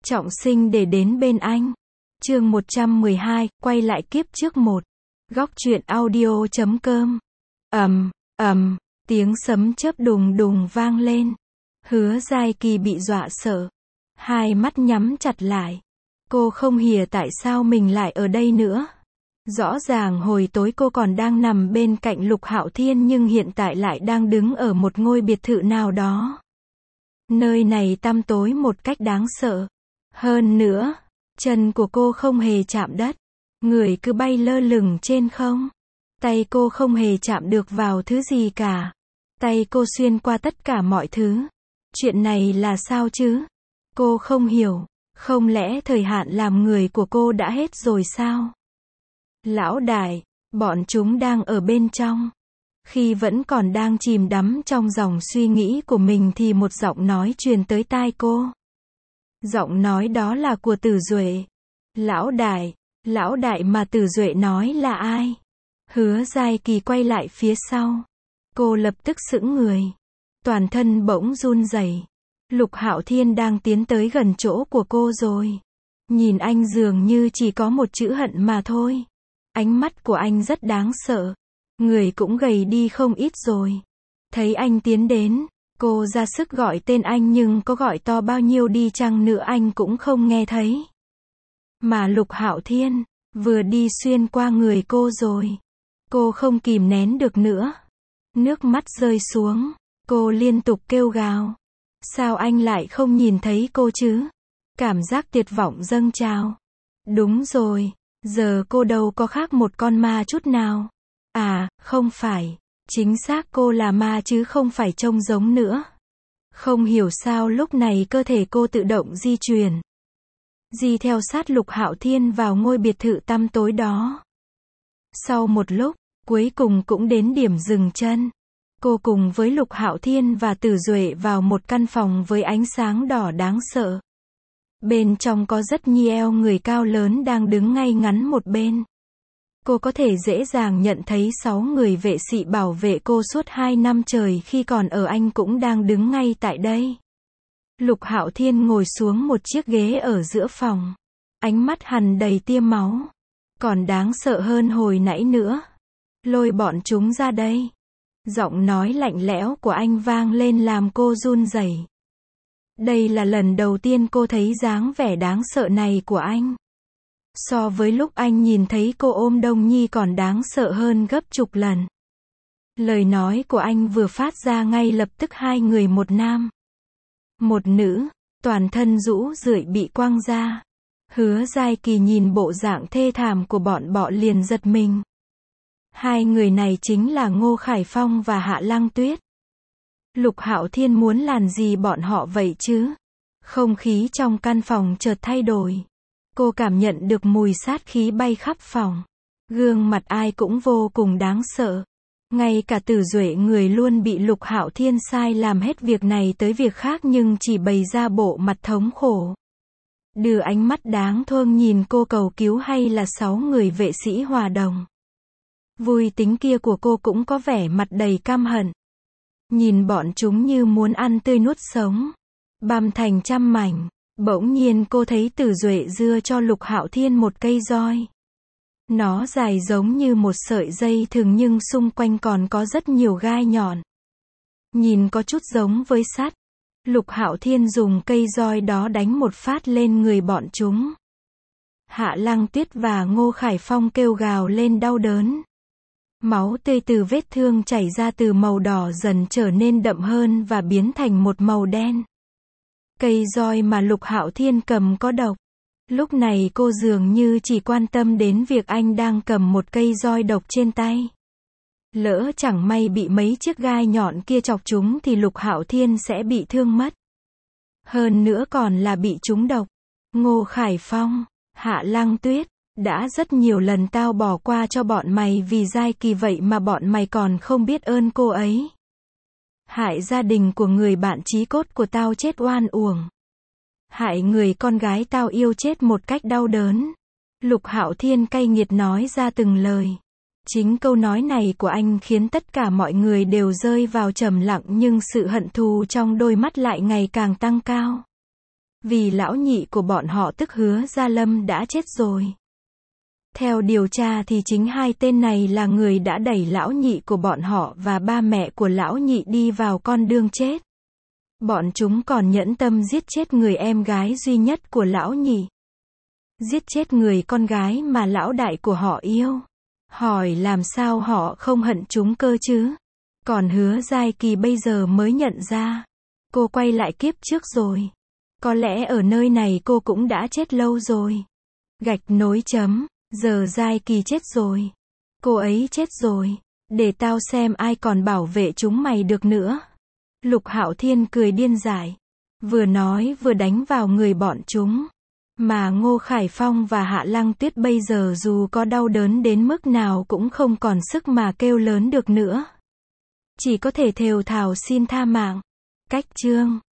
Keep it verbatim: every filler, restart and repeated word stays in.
trọng sinh để đến bên anh. Chương một trăm mười hai, quay lại kiếp trước một. Góc truyện audio chấm com. Ầm, ầm, tiếng sấm chớp đùng đùng vang lên. Hứa Giai Kỳ bị dọa sợ, hai mắt nhắm chặt lại. Cô không hiểu tại sao mình lại ở đây nữa. Rõ ràng hồi tối cô còn đang nằm bên cạnh Lục Hạo Thiên nhưng hiện tại lại đang đứng ở một ngôi biệt thự nào đó. Nơi này tăm tối một cách đáng sợ. Hơn nữa, chân của cô không hề chạm đất. Người cứ bay lơ lửng trên không. Tay cô không hề chạm được vào thứ gì cả. Tay cô xuyên qua tất cả mọi thứ. Chuyện này là sao chứ? Cô không hiểu. Không lẽ thời hạn làm người của cô đã hết rồi sao? Lão đại, bọn chúng đang ở bên trong. Khi vẫn còn đang chìm đắm trong dòng suy nghĩ của mình thì một giọng nói truyền tới tai cô. Giọng nói đó là của Tử Duệ. Lão đại, lão đại mà Tử Duệ nói là ai? Hứa Giai Kỳ quay lại phía sau. Cô lập tức sững người. Toàn thân bỗng run rẩy. Lục Hạo Thiên đang tiến tới gần chỗ của cô rồi. Nhìn anh dường như chỉ có một chữ hận mà thôi. Ánh mắt của anh rất đáng sợ. Người cũng gầy đi không ít rồi. Thấy anh tiến đến, cô ra sức gọi tên anh nhưng có gọi to bao nhiêu đi chăng nữa anh cũng không nghe thấy. Mà Lục Hạo Thiên vừa đi xuyên qua người cô rồi. Cô không kìm nén được nữa. Nước mắt rơi xuống. Cô liên tục kêu gào. Sao anh lại không nhìn thấy cô chứ? Cảm giác tuyệt vọng dâng trào. Đúng rồi, giờ cô đâu có khác một con ma chút nào. À, không phải. Chính xác cô là ma chứ không phải trông giống nữa. Không hiểu sao lúc này cơ thể cô tự động di chuyển. Di theo sát Lục Hạo Thiên vào ngôi biệt thự tăm tối đó. Sau một lúc, cuối cùng cũng đến điểm dừng chân. Cô cùng với Lục Hạo Thiên và Tử Duệ vào một căn phòng với ánh sáng đỏ đáng sợ. Bên trong có rất nhiều người cao lớn đang đứng ngay ngắn một bên. Cô có thể dễ dàng nhận thấy sáu người vệ sĩ bảo vệ cô suốt hai năm trời khi còn ở Anh cũng đang đứng ngay tại đây. Lục Hạo Thiên ngồi xuống một chiếc ghế ở giữa phòng. Ánh mắt hắn đầy tia máu. Còn đáng sợ hơn hồi nãy nữa. Lôi bọn chúng ra đây. Giọng nói lạnh lẽo của anh vang lên làm cô run rẩy. Đây là lần đầu tiên cô thấy dáng vẻ đáng sợ này của anh. So với lúc anh nhìn thấy cô ôm Đông Nhi còn đáng sợ hơn gấp chục lần. Lời nói của anh vừa phát ra ngay lập tức hai người một nam, một nữ, toàn thân rũ rượi bị quăng ra. Hứa Giai Kỳ nhìn bộ dạng thê thảm của bọn bọ liền giật mình. Hai người này chính là Ngô Khải Phong và Hạ Lăng Tuyết. Lục Hạo Thiên muốn làm gì bọn họ vậy chứ? Không khí trong căn phòng chợt thay đổi. Cô cảm nhận được mùi sát khí bay khắp phòng. Gương mặt ai cũng vô cùng đáng sợ. Ngay cả Tử Duệ người luôn bị Lục Hạo Thiên sai làm hết việc này tới việc khác nhưng chỉ bày ra bộ mặt thống khổ. Đưa ánh mắt đáng thương nhìn cô cầu cứu hay là sáu người vệ sĩ hòa đồng. Vui tính kia của cô cũng có vẻ mặt đầy căm hận. Nhìn bọn chúng như muốn ăn tươi nuốt sống. Băm thành trăm mảnh. Bỗng nhiên cô thấy Tử Duệ dưa cho Lục Hạo Thiên một cây roi. Nó dài giống như một sợi dây thừng nhưng xung quanh còn có rất nhiều gai nhọn. Nhìn có chút giống với sắt. Lục Hạo Thiên dùng cây roi đó đánh một phát lên người bọn chúng. Hạ Lăng Tuyết và Ngô Khải Phong kêu gào lên đau đớn. Máu tươi từ vết thương chảy ra từ màu đỏ dần trở nên đậm hơn và biến thành một màu đen. Cây roi mà Lục Hạo Thiên cầm có độc. Lúc này cô dường như chỉ quan tâm đến việc anh đang cầm một cây roi độc trên tay. Lỡ chẳng may bị mấy chiếc gai nhọn kia chọc chúng thì Lục Hạo Thiên sẽ bị thương mất. Hơn nữa còn là bị trúng độc. Ngô Khải Phong, Hạ Lăng Tuyết, đã rất nhiều lần tao bỏ qua cho bọn mày vì Giai Kỳ vậy mà bọn mày còn không biết ơn cô ấy. Hại gia đình của người bạn chí cốt của tao chết oan uổng. Hại người con gái tao yêu chết một cách đau đớn. Lục Hạo Thiên cay nghiệt nói ra từng lời. Chính câu nói này của anh khiến tất cả mọi người đều rơi vào trầm lặng nhưng sự hận thù trong đôi mắt lại ngày càng tăng cao. Vì lão nhị của bọn họ tức Hứa Gia Lâm đã chết rồi. Theo điều tra thì chính hai tên này là người đã đẩy lão nhị của bọn họ và ba mẹ của lão nhị đi vào con đường chết. Bọn chúng còn nhẫn tâm giết chết người em gái duy nhất của lão nhị. Giết chết người con gái mà lão đại của họ yêu. Hỏi làm sao họ không hận chúng cơ chứ? Còn Hứa Giai Kỳ bây giờ mới nhận ra. Cô quay lại kiếp trước rồi. Có lẽ ở nơi này cô cũng đã chết lâu rồi. Gạch nối chấm. Giờ Giai Kỳ chết rồi. Cô ấy chết rồi. Để tao xem ai còn bảo vệ chúng mày được nữa. Lục Hạo Thiên cười điên dại. Vừa nói vừa đánh vào người bọn chúng. Mà Ngô Khải Phong và Hạ Lăng Tuyết bây giờ dù có đau đớn đến mức nào cũng không còn sức mà kêu lớn được nữa. Chỉ có thể thều thào xin tha mạng. Cách chương